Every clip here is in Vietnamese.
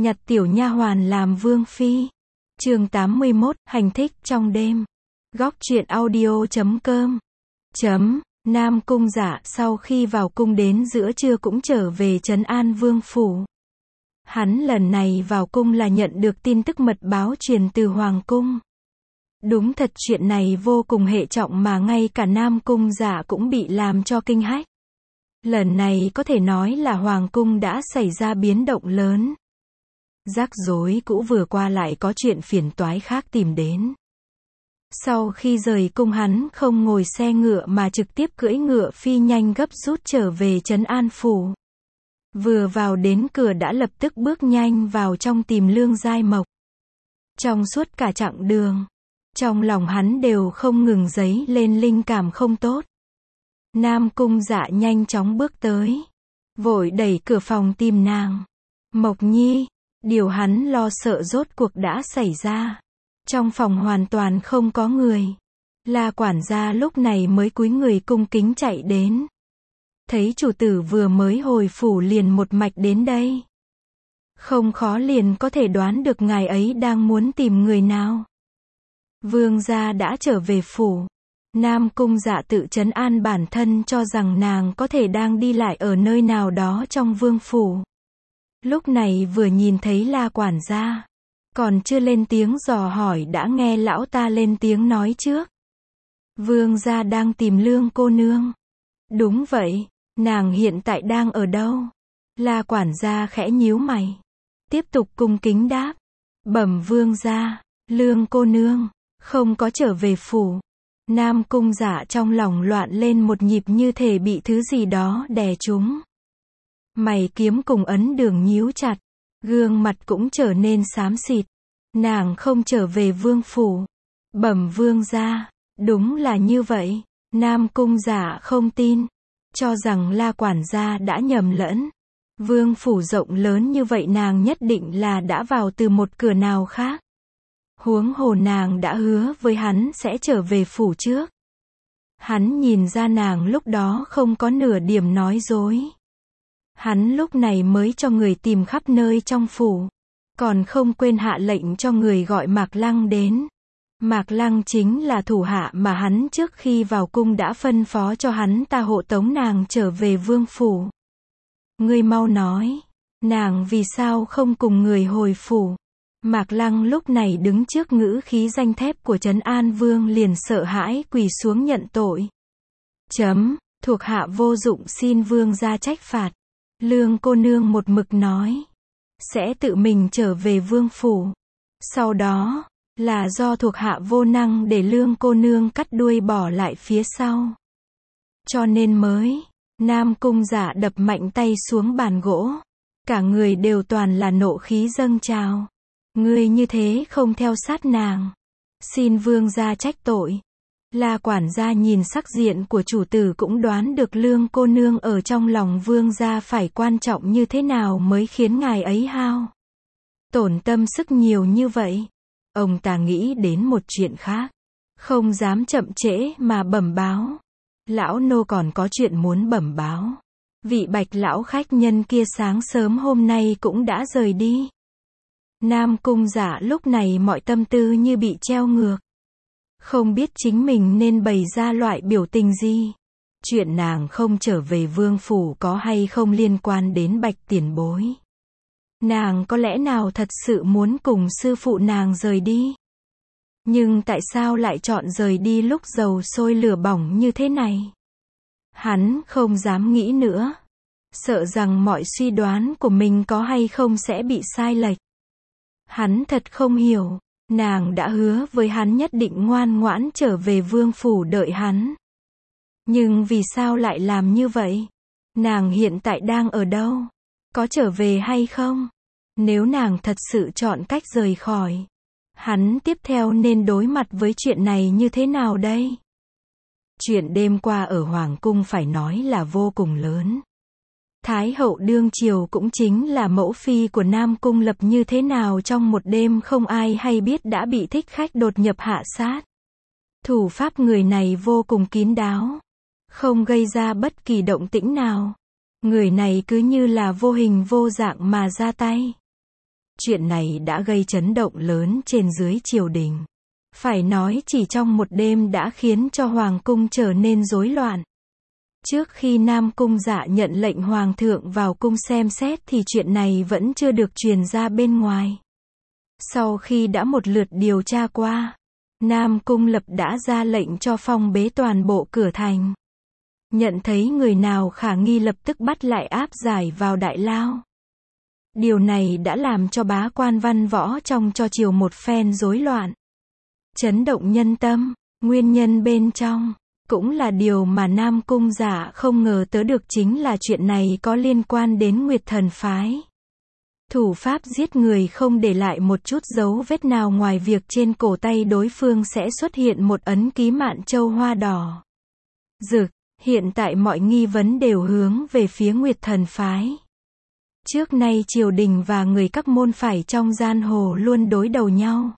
Nhặt tiểu nha hoàn làm vương phi. Chương 81, hành thích trong đêm. Góc truyện audio.com. Nam Cung Dạ sau khi vào cung đến giữa trưa cũng trở về trấn an vương phủ. Hắn lần này vào cung là nhận được tin tức mật báo truyền từ hoàng cung. Đúng thật chuyện này vô cùng hệ trọng mà ngay cả Nam Cung Dạ cũng bị làm cho kinh hách. Lần này có thể nói là hoàng cung đã xảy ra biến động lớn. Rắc rối cũ vừa qua lại có chuyện phiền toái khác tìm đến. Sau khi rời cung hắn không ngồi xe ngựa mà trực tiếp cưỡi ngựa phi nhanh gấp rút trở về trấn an phủ. Vừa vào đến cửa đã lập tức bước nhanh vào trong tìm Lương Giai Mộc. Trong suốt cả chặng đường, trong lòng hắn đều không ngừng dấy lên linh cảm không tốt. Nam Cung Dạ nhanh chóng bước tới, vội đẩy cửa phòng tìm nàng. Mộc Nhi, điều hắn lo sợ rốt cuộc đã xảy ra. Trong phòng hoàn toàn không có người. La quản gia lúc này mới cúi người cung kính chạy đến. Thấy chủ tử vừa mới hồi phủ liền một mạch đến đây. Không khó liền có thể đoán được ngài ấy đang muốn tìm người nào. Vương gia đã trở về phủ. Nam Cung Dạ tự trấn an bản thân cho rằng nàng có thể đang đi lại ở nơi nào đó trong vương phủ. Lúc này vừa nhìn thấy La quản gia, còn chưa lên tiếng dò hỏi đã nghe lão ta lên tiếng nói trước. Vương gia đang tìm Lương cô nương. Đúng vậy, nàng hiện tại đang ở đâu? La quản gia khẽ nhíu mày, tiếp tục cung kính đáp. Bẩm vương gia, Lương cô nương không có trở về phủ. Nam Cung Dạ trong lòng loạn lên một nhịp như thể bị thứ gì đó đè trúng. Mày kiếm cùng ấn đường nhíu chặt, gương mặt cũng trở nên xám xịt. Nàng không trở về vương phủ. Bẩm vương gia, đúng là như vậy. Nam Cung Dạ không tin, cho rằng La quản gia đã nhầm lẫn. Vương phủ rộng lớn như vậy nàng nhất định là đã vào từ một cửa nào khác. Huống hồ nàng đã hứa với hắn sẽ trở về phủ trước. Hắn nhìn ra nàng lúc đó không có nửa điểm nói dối. Hắn lúc này mới cho người tìm khắp nơi trong phủ. Còn không quên hạ lệnh cho người gọi Mạc Lăng đến. Mạc Lăng chính là thủ hạ mà hắn trước khi vào cung đã phân phó cho hắn ta hộ tống nàng trở về vương phủ. Ngươi mau nói, nàng vì sao không cùng người hồi phủ? Mạc Lăng lúc này đứng trước ngữ khí danh thép của trấn an vương liền sợ hãi quỳ xuống nhận tội. Thuộc hạ vô dụng xin vương gia trách phạt. Lương cô nương một mực nói sẽ tự mình trở về vương phủ. Sau đó, là do thuộc hạ vô năng để Lương cô nương cắt đuôi bỏ lại phía sau. Cho nên mới, Nam Cung Dạ đập mạnh tay xuống bàn gỗ. Cả người đều toàn là nộ khí dâng trào. Ngươi như thế không theo sát nàng. Xin vương gia trách tội. La quản gia nhìn sắc diện của chủ tử cũng đoán được Lương cô nương ở trong lòng vương gia phải quan trọng như thế nào mới khiến ngài ấy hao tổn tâm sức nhiều như vậy. Ông ta nghĩ đến một chuyện khác, không dám chậm trễ mà bẩm báo. Lão nô còn có chuyện muốn bẩm báo. Vị Bạch lão khách nhân kia sáng sớm hôm nay cũng đã rời đi. Nam Cung Dạ lúc này mọi tâm tư như bị treo ngược. Không biết chính mình nên bày ra loại biểu tình gì. Chuyện nàng không trở về vương phủ có hay không liên quan đến Bạch tiền bối. Nàng có lẽ nào thật sự muốn cùng sư phụ nàng rời đi. Nhưng tại sao lại chọn rời đi lúc dầu sôi lửa bỏng như thế này? Hắn không dám nghĩ nữa. Sợ rằng mọi suy đoán của mình có hay không sẽ bị sai lệch. Hắn thật không hiểu. Nàng đã hứa với hắn nhất định ngoan ngoãn trở về vương phủ đợi hắn. Nhưng vì sao lại làm như vậy? Nàng hiện tại đang ở đâu? Có trở về hay không? Nếu nàng thật sự chọn cách rời khỏi, hắn tiếp theo nên đối mặt với chuyện này như thế nào đây? Chuyện đêm qua ở Hoàng cung phải nói là vô cùng lớn. Thái hậu đương triều cũng chính là mẫu phi của Nam Cung Lập như thế nào trong một đêm không ai hay biết đã bị thích khách đột nhập hạ sát. Thủ pháp người này vô cùng kín đáo, không gây ra bất kỳ động tĩnh nào. Người này cứ như là vô hình vô dạng mà ra tay. Chuyện này đã gây chấn động lớn trên dưới triều đình. Phải nói chỉ trong một đêm đã khiến cho hoàng cung trở nên rối loạn. Trước khi Nam Cung Dạ nhận lệnh hoàng thượng vào cung xem xét thì chuyện này vẫn chưa được truyền ra bên ngoài. Sau khi đã một lượt điều tra qua, Nam Cung Lập đã ra lệnh cho phong bế toàn bộ cửa thành. Nhận thấy người nào khả nghi lập tức bắt lại áp giải vào đại lao. Điều này đã làm cho bá quan văn võ trong cho triều một phen rối loạn. Chấn động nhân tâm, nguyên nhân bên trong, cũng là điều mà Nam Cung Dạ không ngờ tới được chính là chuyện này có liên quan đến Nguyệt Thần Phái. Thủ pháp giết người không để lại một chút dấu vết nào ngoài việc trên cổ tay đối phương sẽ xuất hiện một ấn ký mạn châu hoa đỏ. Dực, hiện tại mọi nghi vấn đều hướng về phía Nguyệt Thần Phái. Trước nay triều đình và người các môn phái trong giang hồ luôn đối đầu nhau.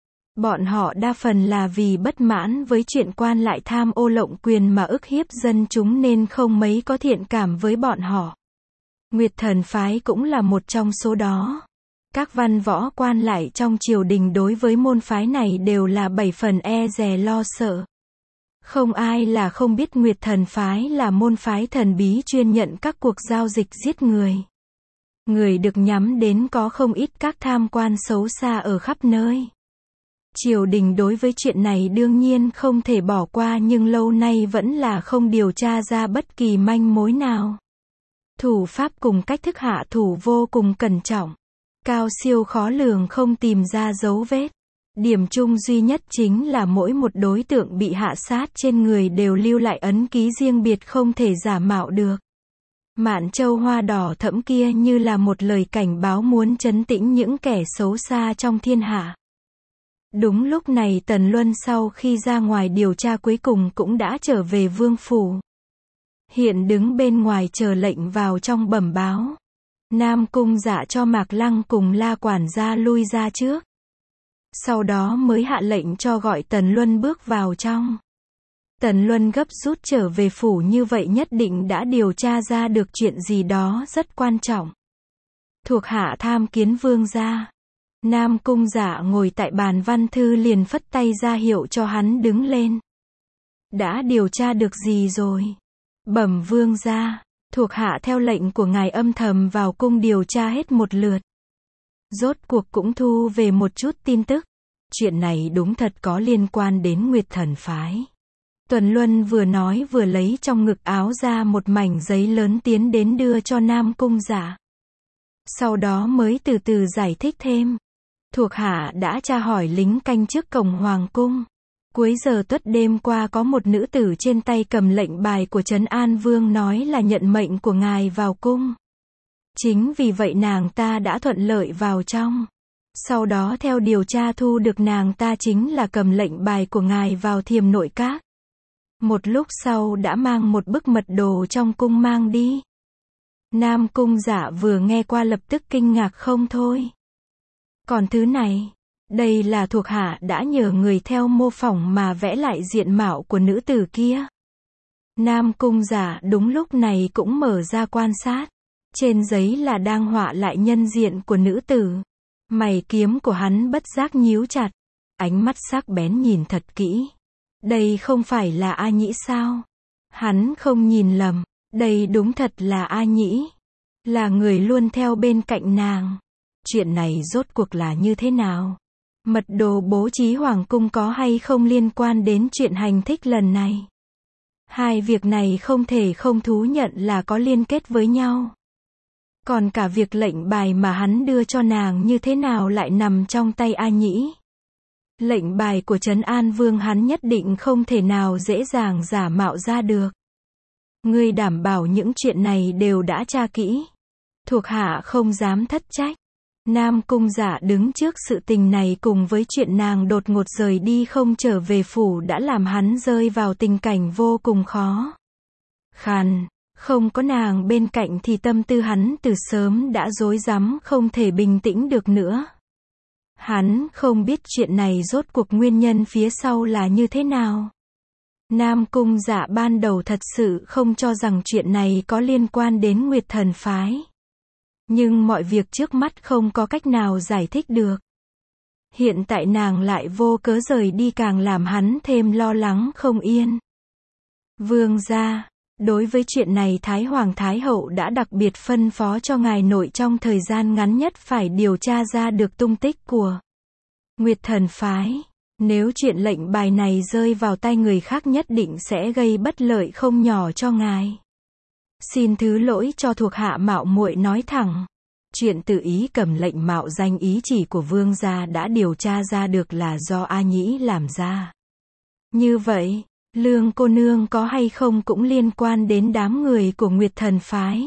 Bọn họ đa phần là vì bất mãn với chuyện quan lại tham ô lộng quyền mà ức hiếp dân chúng nên không mấy có thiện cảm với bọn họ. Nguyệt Thần Phái cũng là một trong số đó. Các văn võ quan lại trong triều đình đối với môn phái này đều là 7 phần e dè lo sợ. Không ai là không biết Nguyệt Thần Phái là môn phái thần bí chuyên nhận các cuộc giao dịch giết người. Người được nhắm đến có không ít các tham quan xấu xa ở khắp nơi. Triều đình đối với chuyện này đương nhiên không thể bỏ qua nhưng lâu nay vẫn là không điều tra ra bất kỳ manh mối nào. Thủ pháp cùng cách thức hạ thủ vô cùng cẩn trọng. Cao siêu khó lường không tìm ra dấu vết. Điểm chung duy nhất chính là mỗi một đối tượng bị hạ sát trên người đều lưu lại ấn ký riêng biệt không thể giả mạo được. Mạn châu hoa đỏ thẫm kia như là một lời cảnh báo muốn trấn tĩnh những kẻ xấu xa trong thiên hạ. Đúng lúc này Tần Luân sau khi ra ngoài điều tra cuối cùng cũng đã trở về vương phủ. Hiện đứng bên ngoài chờ lệnh vào trong bẩm báo. Nam Cung Dạ cho Mạc Lăng cùng La quản gia lui ra trước. Sau đó mới hạ lệnh cho gọi Tần Luân bước vào trong. Tần Luân gấp rút trở về phủ như vậy nhất định đã điều tra ra được chuyện gì đó rất quan trọng. Thuộc hạ tham kiến vương gia. Nam Cung Dạ ngồi tại bàn văn thư liền phất tay ra hiệu cho hắn đứng lên. Đã điều tra được gì rồi? Bẩm vương gia, thuộc hạ theo lệnh của ngài âm thầm vào cung điều tra hết một lượt. Rốt cuộc cũng thu về một chút tin tức. Chuyện này đúng thật có liên quan đến Nguyệt Thần Phái. Tuần Luân vừa nói vừa lấy trong ngực áo ra một mảnh giấy lớn tiến đến đưa cho Nam Cung Dạ. Sau đó mới từ từ giải thích thêm. Thuộc hạ đã tra hỏi lính canh trước cổng hoàng cung. Cuối giờ tuất đêm qua có một nữ tử trên tay cầm lệnh bài của Trấn An Vương nói là nhận mệnh của ngài vào cung. Chính vì vậy nàng ta đã thuận lợi vào trong. Sau đó theo điều tra thu được nàng ta chính là cầm lệnh bài của ngài vào Thiềm Nội Các. Một lúc sau đã mang một bức mật đồ trong cung mang đi. Nam Cung Dạ vừa nghe qua lập tức kinh ngạc không thôi. Còn thứ này, đây là thuộc hạ đã nhờ người theo mô phỏng mà vẽ lại diện mạo của nữ tử kia. Nam Cung Dạ đúng lúc này cũng mở ra quan sát. Trên giấy là đang họa lại nhân diện của nữ tử. Mày kiếm của hắn bất giác nhíu chặt. Ánh mắt sắc bén nhìn thật kỹ. Đây không phải là A Nhĩ sao? Hắn không nhìn lầm. Đây đúng thật là A Nhĩ. Là người luôn theo bên cạnh nàng. Chuyện này rốt cuộc là như thế nào? Mật đồ bố trí hoàng cung có hay không liên quan đến chuyện hành thích lần này? Hai việc này không thể không thú nhận là có liên kết với nhau. Còn cả việc lệnh bài mà hắn đưa cho nàng như thế nào lại nằm trong tay A Nhĩ? Lệnh bài của Trấn An Vương hắn nhất định không thể nào dễ dàng giả mạo ra được. Ngươi đảm bảo những chuyện này đều đã tra kỹ. Thuộc hạ không dám thất trách. Nam Cung Dạ đứng trước sự tình này cùng với chuyện nàng đột ngột rời đi không trở về phủ đã làm hắn rơi vào tình cảnh vô cùng khó khăn. Không có nàng bên cạnh thì tâm tư hắn từ sớm đã rối rắm không thể bình tĩnh được nữa. Hắn không biết chuyện này rốt cuộc nguyên nhân phía sau là như thế nào. Nam Cung Dạ ban đầu thật sự không cho rằng chuyện này có liên quan đến Nguyệt Thần Phái. Nhưng mọi việc trước mắt không có cách nào giải thích được. Hiện tại nàng lại vô cớ rời đi càng làm hắn thêm lo lắng không yên. Vương gia, đối với chuyện này Thái Hoàng Thái Hậu đã đặc biệt phân phó cho ngài nội trong thời gian ngắn nhất phải điều tra ra được tung tích của Nguyệt Thần Phái. Nếu chuyện lệnh bài này rơi vào tay người khác nhất định sẽ gây bất lợi không nhỏ cho ngài. Xin thứ lỗi cho thuộc hạ mạo muội nói thẳng. Chuyện tự ý cầm lệnh mạo danh ý chỉ của vương gia đã điều tra ra được là do A Nhĩ làm ra. Như vậy, Lương cô nương có hay không cũng liên quan đến đám người của Nguyệt Thần Phái.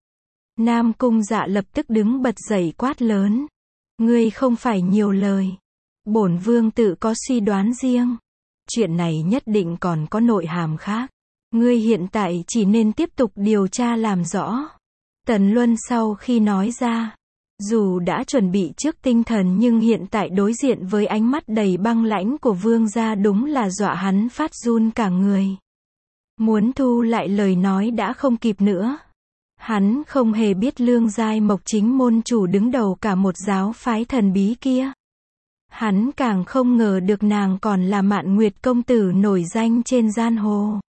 Nam Cung Dạ lập tức đứng bật dậy quát lớn. Ngươi không phải nhiều lời. Bổn vương tự có suy đoán riêng. Chuyện này nhất định còn có nội hàm khác. Ngươi hiện tại chỉ nên tiếp tục điều tra làm rõ. Tần Luân sau khi nói ra, dù đã chuẩn bị trước tinh thần nhưng hiện tại đối diện với ánh mắt đầy băng lãnh của vương gia đúng là dọa hắn phát run cả người. Muốn thu lại lời nói đã không kịp nữa. Hắn không hề biết Lương Giai Mộc chính môn chủ đứng đầu cả một giáo phái thần bí kia. Hắn càng không ngờ được nàng còn là Mạn Nguyệt công tử nổi danh trên giang hồ.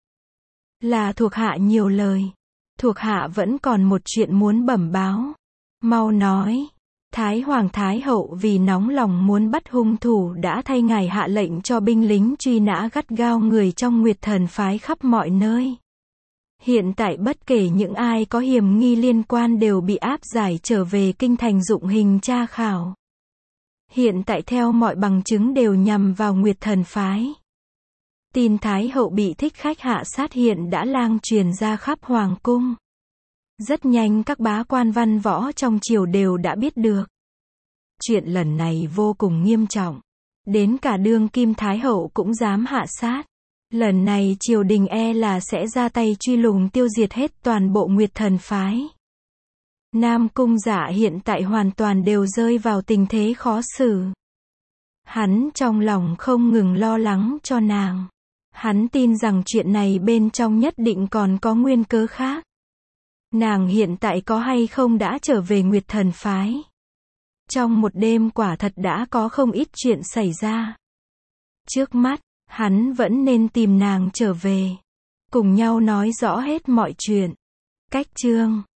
Là thuộc hạ nhiều lời. Thuộc hạ vẫn còn một chuyện muốn bẩm báo. Mau nói. Thái Hoàng Thái Hậu vì nóng lòng muốn bắt hung thủ đã thay ngài hạ lệnh cho binh lính truy nã gắt gao người trong Nguyệt Thần Phái khắp mọi nơi. Hiện tại bất kể những ai có hiểm nghi liên quan đều bị áp giải trở về kinh thành dụng hình tra khảo. Hiện tại theo mọi bằng chứng đều nhằm vào Nguyệt Thần Phái. Tin Thái Hậu bị thích khách hạ sát hiện đã lang truyền ra khắp Hoàng cung. Rất nhanh các bá quan văn võ trong triều đều đã biết được. Chuyện lần này vô cùng nghiêm trọng. Đến cả đương kim Thái Hậu cũng dám hạ sát. Lần này triều đình e là sẽ ra tay truy lùng tiêu diệt hết toàn bộ Nguyệt Thần Phái. Nam Cung Dạ hiện tại hoàn toàn đều rơi vào tình thế khó xử. Hắn trong lòng không ngừng lo lắng cho nàng. Hắn tin rằng chuyện này bên trong nhất định còn có nguyên cớ khác. Nàng hiện tại có hay không đã trở về Nguyệt Thần Phái. Trong một đêm quả thật đã có không ít chuyện xảy ra. Trước mắt, hắn vẫn nên tìm nàng trở về. Cùng nhau nói rõ hết mọi chuyện. Cách chương